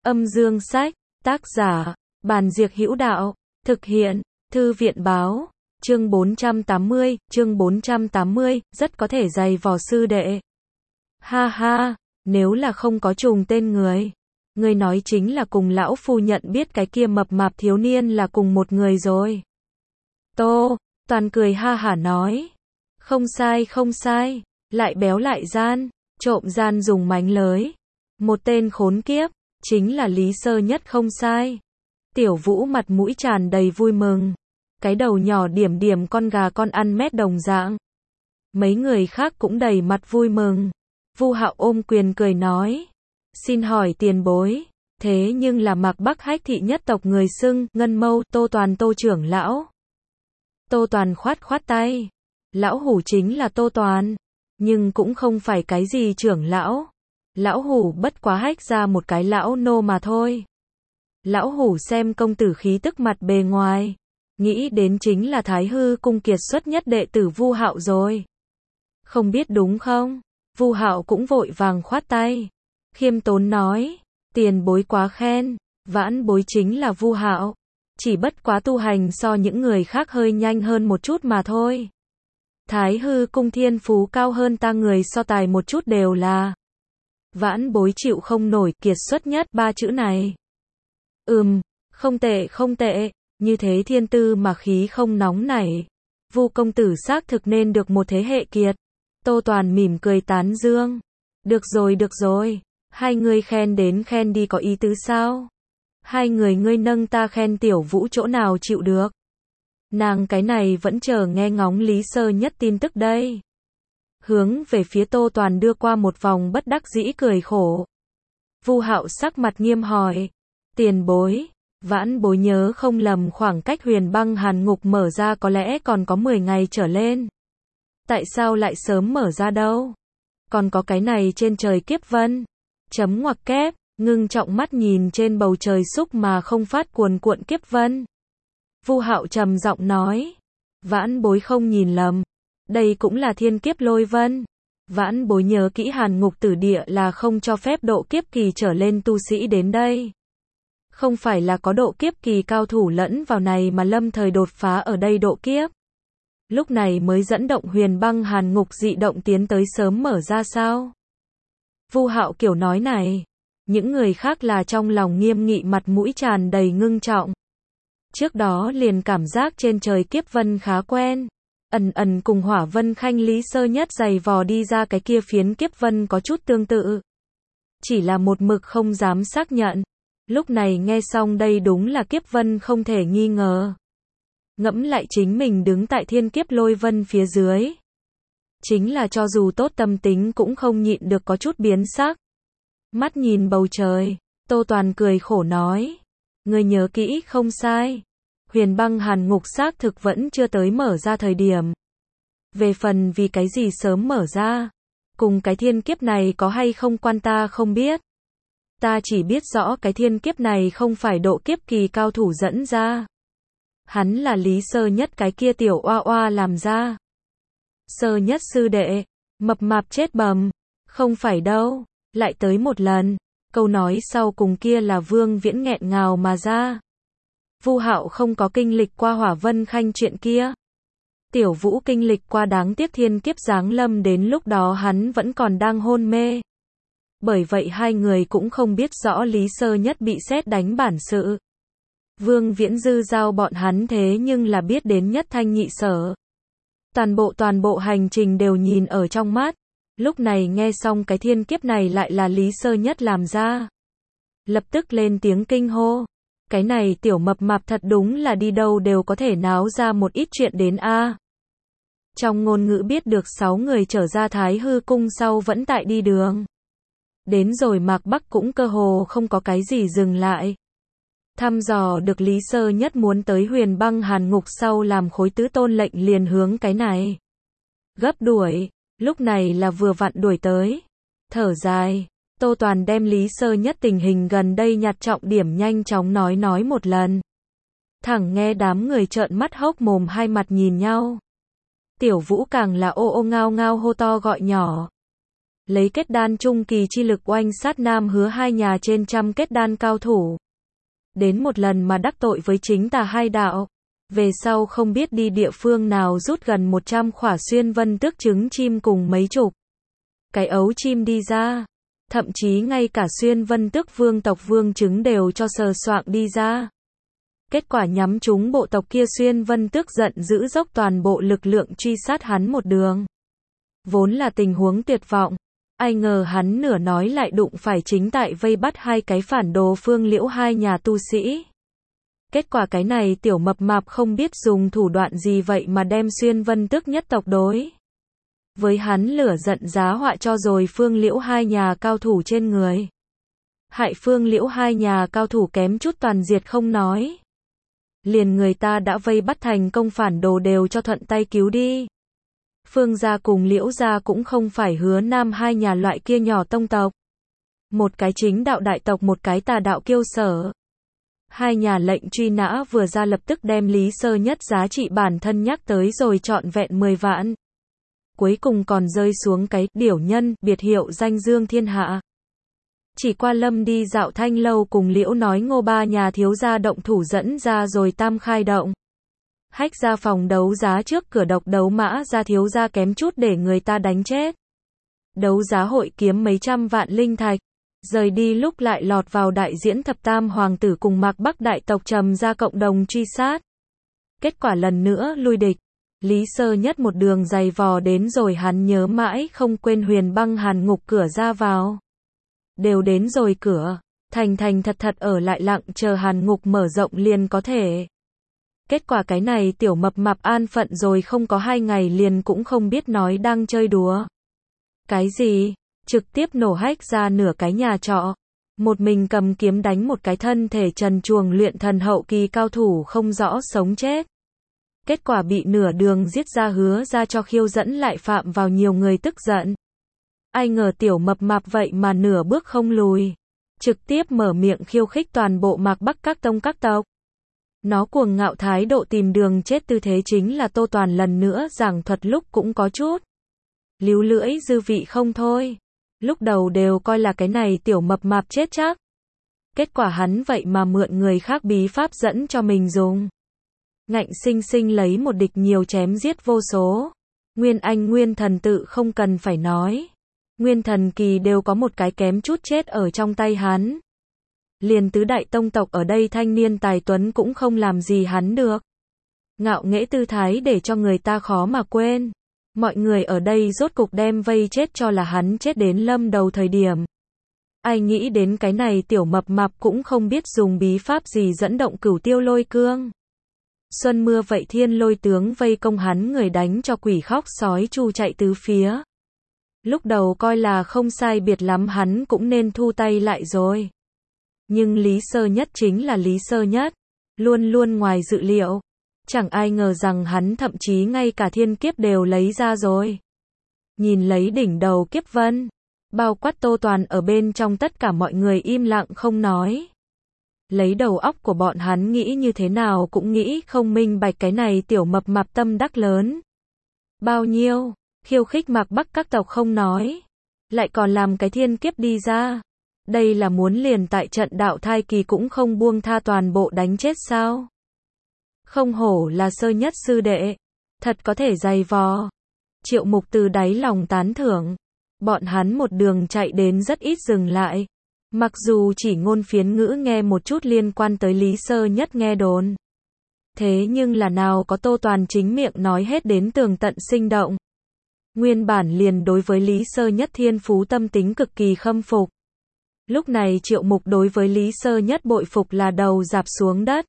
Âm dương sách, tác giả, Bàn Diệc Hữu Đạo, thực hiện, Thư viện báo, chương 480, rất có thể giày vò sư đệ. Ha ha, nếu là không có trùng tên người nói chính là cùng lão phu nhận biết cái kia mập mạp thiếu niên là cùng một người rồi. Tô Toàn cười ha hả nói, không sai, lại béo lại gian, trộm gian dùng mánh lới. Một tên khốn kiếp, chính là Lý Sơ Nhất không sai. Tiểu Vũ mặt mũi tràn đầy vui mừng, cái đầu nhỏ điểm điểm con gà con ăn mét đồng dạng. Mấy người khác cũng đầy mặt vui mừng. Vu Hạo ôm quyền cười nói, xin hỏi tiền bối, thế nhưng là Mạc Bắc Hách thị nhất tộc người xưng Ngân Mâu Tô Toàn Tô trưởng lão. Tô Toàn khoát tay, lão hủ chính là Tô Toàn, nhưng cũng không phải cái gì trưởng lão. Lão hủ bất quá hách ra một cái lão nô mà thôi. Lão hủ xem công tử khí tức mặt bề ngoài, nghĩ đến chính là Thái Hư cung kiệt xuất nhất đệ tử Vu Hạo rồi. Không biết đúng không? Vu Hạo cũng vội vàng khoát tay, khiêm tốn nói, tiền bối quá khen, vãn bối chính là Vu Hạo, chỉ bất quá tu hành so những người khác hơi nhanh hơn một chút mà thôi. Thái Hư cung thiên phú cao hơn ta người so tài một chút đều là. Vãn bối chịu không nổi kiệt xuất nhất ba chữ này. Không tệ, như thế thiên tư mà khí không nóng nảy. Vu công tử xác thực nên được một thế hệ kiệt. Tô Toàn mỉm cười tán dương. Được rồi, hai người khen đến khen đi có ý tứ sao? Hai người ngươi nâng ta khen Tiểu Vũ chỗ nào chịu được? Nàng cái này vẫn chờ nghe ngóng Lý Sơ Nhất tin tức đây. Hướng về phía Tô Toàn đưa qua một vòng bất đắc dĩ cười khổ. Vu Hạo sắc mặt nghiêm hỏi, tiền bối, vãn bối nhớ không lầm khoảng cách Huyền Băng Hàn Ngục mở ra có lẽ còn có 10 ngày trở lên. Tại sao lại sớm mở ra đâu? Còn có cái này trên trời kiếp vân. Chấm ngoặc kép, ngưng trọng mắt nhìn trên bầu trời xúc mà không phát cuồn cuộn kiếp vân. Vu Hạo trầm giọng nói, vãn bối không nhìn lầm, đây cũng là thiên kiếp lôi vân. Vãn bối nhớ kỹ Hàn Ngục Tử Địa là không cho phép độ kiếp kỳ trở lên tu sĩ đến đây. Không phải là có độ kiếp kỳ cao thủ lẫn vào này mà lâm thời đột phá ở đây độ kiếp. Lúc này mới dẫn động Huyền Băng Hàn Ngục dị động tiến tới sớm mở ra sao? Vu Hạo kiểu nói này, những người khác là trong lòng nghiêm nghị mặt mũi tràn đầy ngưng trọng. Trước đó liền cảm giác trên trời kiếp vân khá quen, ẩn cùng Hỏa Vân Khanh Lý Sơ Nhất giày vò đi ra cái kia phiến kiếp vân có chút tương tự. Chỉ là một mực không dám xác nhận. Lúc này nghe xong đây đúng là kiếp vân không thể nghi ngờ. Ngẫm lại chính mình đứng tại thiên kiếp lôi vân phía dưới. Chính là cho dù tốt tâm tính cũng không nhịn được có chút biến sắc. Mắt nhìn bầu trời, Tô Toàn cười khổ nói, người nhớ kỹ không sai. Huyền Băng Hàn Ngục xác thực vẫn chưa tới mở ra thời điểm. Về phần vì cái gì sớm mở ra, cùng cái thiên kiếp này có hay không quan ta không biết. Ta chỉ biết rõ cái thiên kiếp này không phải độ kiếp kỳ cao thủ dẫn ra. Hắn là Lý Sơ Nhất cái kia tiểu oa oa làm ra. Sơ Nhất sư đệ, mập mạp chết bầm, không phải đâu, lại tới một lần. Câu nói sau cùng kia là Vương Viễn nghẹn ngào mà ra. Vu Hạo không có kinh lịch qua Hỏa Vân Khanh chuyện kia. Tiểu Vũ kinh lịch qua đáng tiếc thiên kiếp giáng lâm, đến lúc đó hắn vẫn còn đang hôn mê. Bởi vậy hai người cũng không biết rõ Lý Sơ Nhất bị sét đánh bản sự. Vương Viễn dư giao bọn hắn thế nhưng là biết đến nhất thanh nhị sở. Toàn bộ hành trình đều nhìn ở trong mắt. Lúc này nghe xong cái thiên kiếp này lại là Lý Sơ Nhất làm ra. Lập tức lên tiếng kinh hô. Cái này tiểu mập mạp thật đúng là đi đâu đều có thể náo ra một ít chuyện đến a. Trong ngôn ngữ biết được 6 người trở ra Thái Hư cung sau vẫn tại đi đường. Đến rồi Mạc Bắc cũng cơ hồ không có cái gì dừng lại. Thăm dò được Lý Sơ Nhất muốn tới Huyền Băng Hàn Ngục sau làm khối tứ tôn lệnh liền hướng cái này. Gấp đuổi, lúc này là vừa vặn đuổi tới. Thở dài, Tô Toàn đem Lý Sơ Nhất tình hình gần đây nhặt trọng điểm nhanh chóng nói một lần. Thẳng nghe đám người trợn mắt hốc mồm hai mặt nhìn nhau. Tiểu Vũ càng là ô ô ngao ngao hô to gọi nhỏ. lấy kết đan trung kỳ chi lực oanh sát Nam Hứa hai nhà trên trăm kết đan cao thủ. Đến một lần mà đắc tội với chính tà hai đạo. Về sau không biết đi địa phương nào rút gần 100 khỏa xuyên vân tước trứng chim cùng mấy chục cái ấu chim đi ra. Thậm chí ngay cả xuyên vân tước vương tộc vương trứng đều cho sờ soạng đi ra. Kết quả nhắm trúng bộ tộc kia, xuyên vân tước giận dữ dốc toàn bộ lực lượng truy sát hắn một đường. Vốn là tình huống tuyệt vọng. Ai ngờ hắn nửa nói lại đụng phải chính tại vây bắt hai cái phản đồ Phương Liễu hai nhà tu sĩ. Kết quả cái này tiểu mập mạp không biết dùng thủ đoạn gì vậy mà đem xuyên vân tước nhất tộc đối với hắn lửa giận giá họa cho rồi Phương Liễu hai nhà cao thủ trên người. Hại Phương Liễu hai nhà cao thủ kém chút toàn diệt không nói. Liền người ta đã vây bắt thành công phản đồ đều cho thuận tay cứu đi. Phương gia cùng Liễu gia cũng không phải Hứa Nam hai nhà loại kia nhỏ tông tộc. Một cái chính đạo đại tộc, một cái tà đạo kiêu sở. Hai nhà lệnh truy nã vừa ra lập tức đem Lý Sơ Nhất giá trị bản thân nhắc tới rồi trọn vẹn 10 vạn. Cuối cùng còn rơi xuống cái điểu nhân, biệt hiệu danh dương thiên hạ. Chỉ qua Lâm đi dạo Thanh lâu cùng Liễu nói Ngô ba nhà thiếu gia động thủ dẫn ra rồi tam khai động. Hách ra phòng đấu giá trước cửa độc đấu Mã gia thiếu gia kém chút để người ta đánh chết. Đấu giá hội kiếm mấy trăm vạn linh thạch. Rời đi lúc lại lọt vào đại diễn thập tam hoàng tử cùng Mạc Bắc đại tộc Trầm gia cộng đồng truy sát. Kết quả lần nữa lui địch. Lý Sơ Nhất một đường dày vò đến rồi hắn nhớ mãi không quên Huyền Băng Hàn Ngục cửa ra vào. Đều đến rồi cửa, thành thật thật ở lại lặng chờ Hàn Ngục mở rộng liền có thể. Kết quả cái này tiểu mập mạp an phận rồi không có 2 ngày liền cũng không biết nói đang chơi đùa. Cái gì? Trực tiếp nổ hách ra nửa cái nhà trọ. Một mình cầm kiếm đánh một cái thân thể trần truồng luyện thần hậu kỳ cao thủ không rõ sống chết. Kết quả bị nửa đường giết ra Hứa ra cho khiêu dẫn lại phạm vào nhiều người tức giận. Ai ngờ tiểu mập mạp vậy mà nửa bước không lùi. Trực tiếp mở miệng khiêu khích toàn bộ Mạc Bắc các tông các tộc. Nó cuồng ngạo thái độ tìm đường chết tư thế chính là Tô Toàn lần nữa giảng thuật lúc cũng có chút líu lưỡi dư vị không thôi. Lúc đầu đều coi là cái này tiểu mập mạp chết chắc. Kết quả hắn vậy mà mượn người khác bí pháp dẫn cho mình dùng. Ngạnh sinh sinh lấy một địch nhiều chém giết vô số. Nguyên Anh Nguyên Thần tự không cần phải nói. Nguyên Thần kỳ đều có một cái kém chút chết ở trong tay hắn. Liền tứ đại tông tộc ở đây thanh niên tài tuấn cũng không làm gì hắn được. Ngạo nghễ tư thái để cho người ta khó mà quên. Mọi người ở đây rốt cục đem vây chết cho là hắn chết đến lâm đầu thời điểm. Ai nghĩ đến cái này tiểu mập mạp cũng không biết dùng bí pháp gì dẫn động Cửu Tiêu Lôi Cương. Xuân mưa vậy thiên lôi tướng vây công hắn người đánh cho quỷ khóc sói chu chạy tứ phía. Lúc đầu coi là không sai biệt lắm hắn cũng nên thu tay lại rồi. Nhưng Lý Sơ Nhất chính là Lý Sơ Nhất. Luôn luôn ngoài dự liệu. Chẳng ai ngờ rằng hắn thậm chí ngay cả thiên kiếp đều lấy ra rồi. Nhìn lấy đỉnh đầu kiếp vân. Bao quát Tô Toàn ở bên trong tất cả mọi người im lặng không nói. Lấy đầu óc của bọn hắn nghĩ như thế nào cũng nghĩ không minh bạch cái này tiểu mập mạp tâm đắc lớn. Bao nhiêu, khiêu khích Mạc Bắc các tộc không nói. Lại còn làm cái thiên kiếp đi ra. Đây là muốn liền tại trận đạo thai kỳ cũng không buông tha toàn bộ đánh chết sao? Không hổ là Sơ Nhất sư đệ. Thật có thể dày vò. Triệu Mục từ đáy lòng tán thưởng. Bọn hắn một đường chạy đến rất ít dừng lại. Mặc dù chỉ ngôn phiến ngữ nghe một chút liên quan tới Lý Sơ Nhất nghe đồn. Thế nhưng là nào có Tô Toàn chính miệng nói hết đến tường tận sinh động. Nguyên bản liền đối với Lý Sơ Nhất thiên phú tâm tính cực kỳ khâm phục. Lúc này Triệu Mục đối với Lý Sơ Nhất bội phục là đầu rạp xuống đất.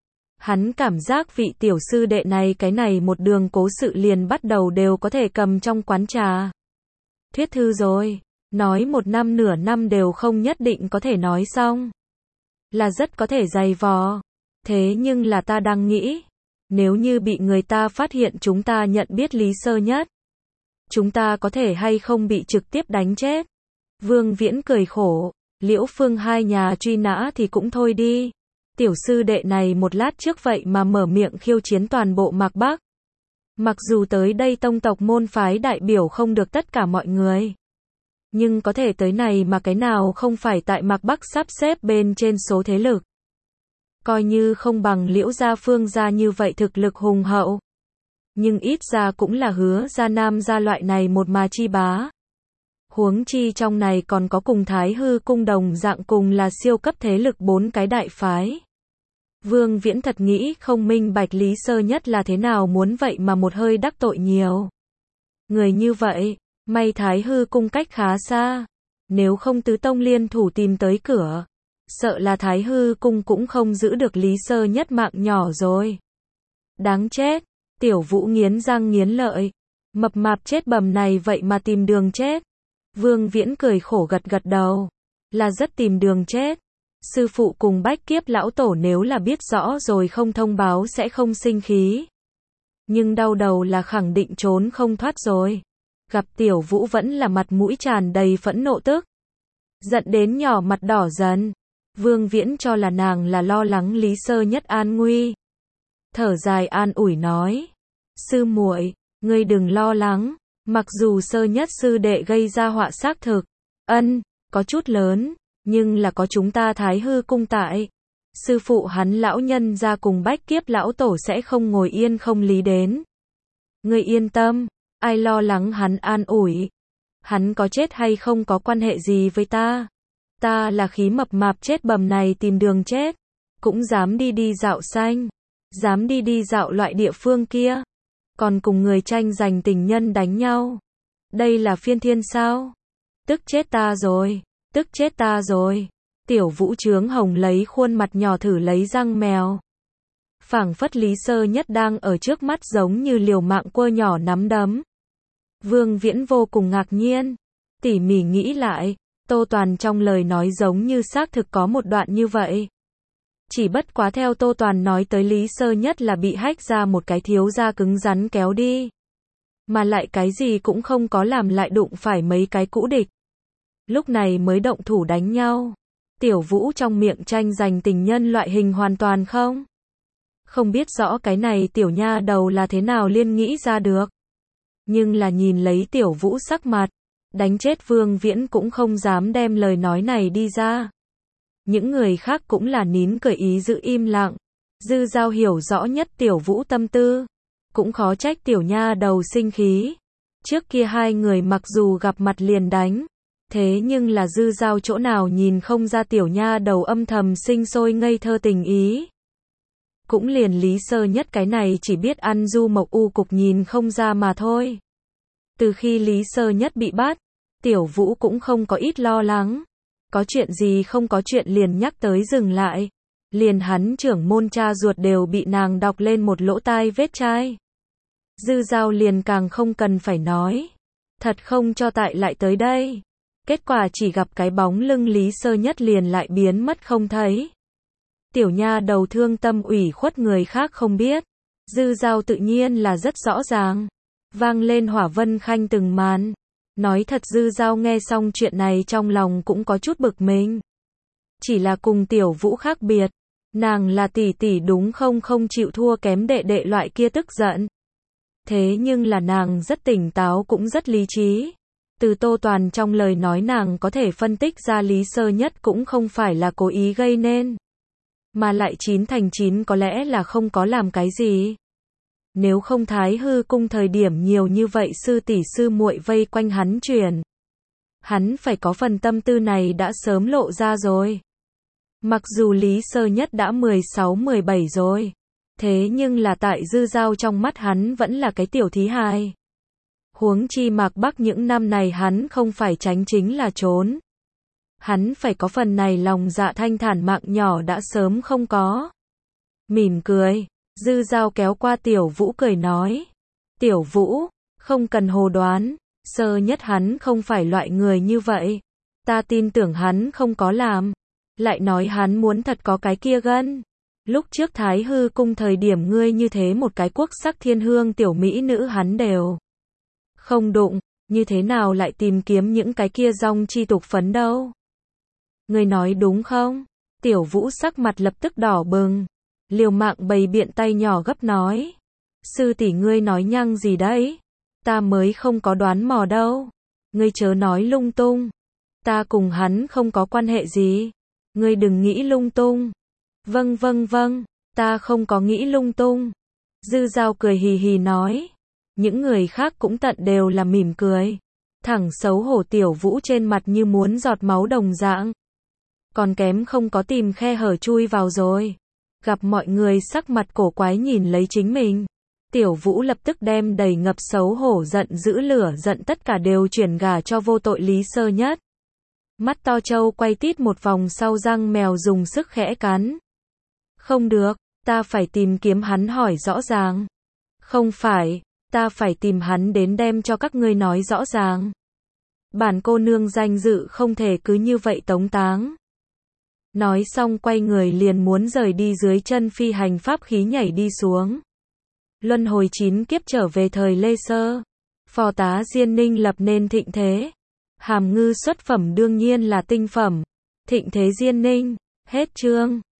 Hắn cảm giác vị tiểu sư đệ này cái này một đường cố sự liền bắt đầu đều có thể cầm trong quán trà. Thuyết thư rồi, nói 1 năm nửa năm đều không nhất định có thể nói xong. Là rất có thể dày vò. Thế nhưng là ta đang nghĩ, nếu như bị người ta phát hiện chúng ta nhận biết Lý Sơ Nhất, chúng ta có thể hay không bị trực tiếp đánh chết. Vương Viễn cười khổ, Liễu Phương hai nhà truy nã thì cũng thôi đi. Tiểu sư đệ này một lát trước vậy mà mở miệng khiêu chiến toàn bộ Mạc Bắc. Mặc dù tới đây tông tộc môn phái đại biểu không được tất cả mọi người. Nhưng có thể tới này mà cái nào không phải tại Mạc Bắc sắp xếp bên trên số thế lực. Coi như không bằng Liễu gia Phương gia như vậy thực lực hùng hậu. Nhưng ít ra cũng là Hứa gia Nam gia loại này một mà chi bá. Huống chi trong này còn có cùng Thái Hư cung đồng dạng cùng là siêu cấp thế lực 4 cái đại phái. Vương Viễn thật nghĩ không minh bạch Lý Sơ Nhất là thế nào muốn vậy mà một hơi đắc tội nhiều. Người như vậy, may Thái Hư cung cách khá xa. Nếu không tứ tông liên thủ tìm tới cửa, sợ là Thái Hư cung cũng không giữ được Lý Sơ Nhất mạng nhỏ rồi. Đáng chết, Tiểu Vũ nghiến răng nghiến lợi. Mập mạp chết bầm này vậy mà tìm đường chết. Vương Viễn cười khổ gật gật đầu. Là rất tìm đường chết. Sư phụ cùng Bách Kiếp lão tổ nếu là biết rõ rồi không thông báo sẽ không sinh khí. Nhưng đau đầu là khẳng định trốn không thoát rồi. Gặp Tiểu Vũ vẫn là mặt mũi tràn đầy phẫn nộ tức. Giận đến nhỏ mặt đỏ dần. Vương Viễn cho là nàng là lo lắng Lý Sơ Nhất an nguy. Thở dài an ủi nói. Sư muội, ngươi đừng lo lắng. Mặc dù Sơ Nhất sư đệ gây ra họa xác thực. Có chút lớn. Nhưng là có chúng ta Thái Hư cung tại. Sư phụ hắn lão nhân ra cùng Bách Kiếp lão tổ sẽ không ngồi yên không lý đến. Ngươi yên tâm. Ai lo lắng hắn an ủi. Hắn có chết hay không có quan hệ gì với ta. Ta là khí mập mạp chết bầm này tìm đường chết. Cũng dám đi dạo xanh. Dám đi dạo loại địa phương kia. Còn cùng người tranh giành tình nhân đánh nhau. Đây là phiên thiên sao? Tức chết ta rồi. Tức chết ta rồi. Tiểu Vũ trướng hồng lấy khuôn mặt nhỏ thử lấy răng mèo. Phảng phất Lý Sơ Nhất đang ở trước mắt giống như liều mạng quơ nhỏ nắm đấm. Vương Viễn vô cùng ngạc nhiên. Tỉ mỉ nghĩ lại, Tô Toàn trong lời nói giống như xác thực có một đoạn như vậy. Chỉ bất quá theo Tô Toàn nói tới Lý Sơ Nhất là bị hách ra một cái thiếu gia cứng rắn kéo đi. Mà lại cái gì cũng không có làm lại đụng phải mấy cái cũ địch. Lúc này mới động thủ đánh nhau. Tiểu Vũ trong miệng tranh giành tình nhân loại hình hoàn toàn không. Không biết rõ cái này tiểu nha đầu là thế nào liên nghĩ ra được. Nhưng là nhìn lấy Tiểu Vũ sắc mặt, đánh chết Vương Viễn cũng không dám đem lời nói này đi ra. Những người khác cũng là nín cười ý giữ im lặng. Dư Giao hiểu rõ nhất Tiểu Vũ tâm tư. Cũng khó trách tiểu nha đầu sinh khí. Trước kia hai người mặc dù gặp mặt liền đánh. Thế nhưng là Dư Giao chỗ nào nhìn không ra tiểu nha đầu âm thầm sinh sôi ngây thơ tình ý. Cũng liền Lý Sơ Nhất cái này chỉ biết ăn du mộc u cục nhìn không ra mà thôi. Từ khi Lý Sơ Nhất bị bắt, Tiểu Vũ cũng không có ít lo lắng. Có chuyện gì không có chuyện liền nhắc tới dừng lại. Liền hắn trưởng môn cha ruột đều bị nàng đọc lên một lỗ tai vết chai. Dư Giao liền càng không cần phải nói. Thật không cho tại lại tới đây. Kết quả chỉ gặp cái bóng lưng Lý Sơ Nhất liền lại biến mất không thấy. Tiểu nha đầu thương tâm ủy khuất người khác không biết. Dư Giao tự nhiên là rất rõ ràng. Vang lên Hỏa Vân Khanh từng màn. Nói thật Dư Giao nghe xong chuyện này trong lòng cũng có chút bực mình. Chỉ là cùng Tiểu Vũ khác biệt. Nàng là tỷ tỷ đúng không chịu thua kém đệ đệ loại kia tức giận. Thế nhưng là nàng rất tỉnh táo cũng rất lý trí. Từ Tô Toàn trong lời nói nàng có thể phân tích ra Lý Sơ Nhất cũng không phải là cố ý gây nên. Mà lại 9 thành 9 có lẽ là không có làm cái gì. Nếu không Thái Hư cung thời điểm nhiều như vậy sư tỷ sư muội vây quanh hắn truyền. Hắn phải có phần tâm tư này đã sớm lộ ra rồi. Mặc dù Lý Sơ Nhất đã 16-17 rồi. Thế nhưng là tại Dư Giao trong mắt hắn vẫn là cái tiểu thí hài. Huống chi Mạc Bắc những năm này hắn không phải tránh chính là trốn. Hắn phải có phần này lòng dạ thanh thản mạng nhỏ đã sớm không có. Mỉm cười, Dư Giao kéo qua Tiểu Vũ cười nói. Tiểu Vũ, không cần hồ đoán, Sơ Nhất hắn không phải loại người như vậy. Ta tin tưởng hắn không có làm. Lại nói hắn muốn thật có cái kia gân. Lúc trước Thái Hư cung thời điểm ngươi như thế một cái quốc sắc thiên hương tiểu mỹ nữ hắn đều không đụng, như thế nào lại tìm kiếm những cái kia dong chi tục phấn đâu. Ngươi nói đúng không? Tiểu Vũ sắc mặt lập tức đỏ bừng. Liều mạng bày biện tay nhỏ gấp nói. Sư tỷ ngươi nói nhăng gì đấy? Ta mới không có đoán mò đâu. Ngươi chớ nói lung tung. Ta cùng hắn không có quan hệ gì. Ngươi đừng nghĩ lung tung. Vâng vâng vâng, ta không có nghĩ lung tung. Dư Dao cười hì hì nói. Những người khác cũng tận đều là mỉm cười. Thẳng xấu hổ Tiểu Vũ trên mặt như muốn giọt máu đồng dạng. Còn kém không có tìm khe hở chui vào rồi. Gặp mọi người sắc mặt cổ quái nhìn lấy chính mình. Tiểu Vũ lập tức đem đầy ngập xấu hổ giận dữ lửa giận tất cả đều chuyển gả cho vô tội Lý Sơ Nhất. Mắt to trâu quay tít một vòng sau răng mèo dùng sức khẽ cắn. Không được, ta phải tìm kiếm hắn hỏi rõ ràng. Không phải, ta phải tìm hắn đến đem cho các ngươi nói rõ ràng. Bản cô nương danh dự không thể cứ như vậy tống táng. Nói xong quay người liền muốn rời đi dưới chân phi hành pháp khí nhảy đi xuống. Luân hồi 9 kiếp trở về thời Lê Sơ. Phò tá Diên Ninh lập nên thịnh thế. Hàm Ngư xuất phẩm đương nhiên là tinh phẩm. Thịnh thế Diên Ninh. Hết chương.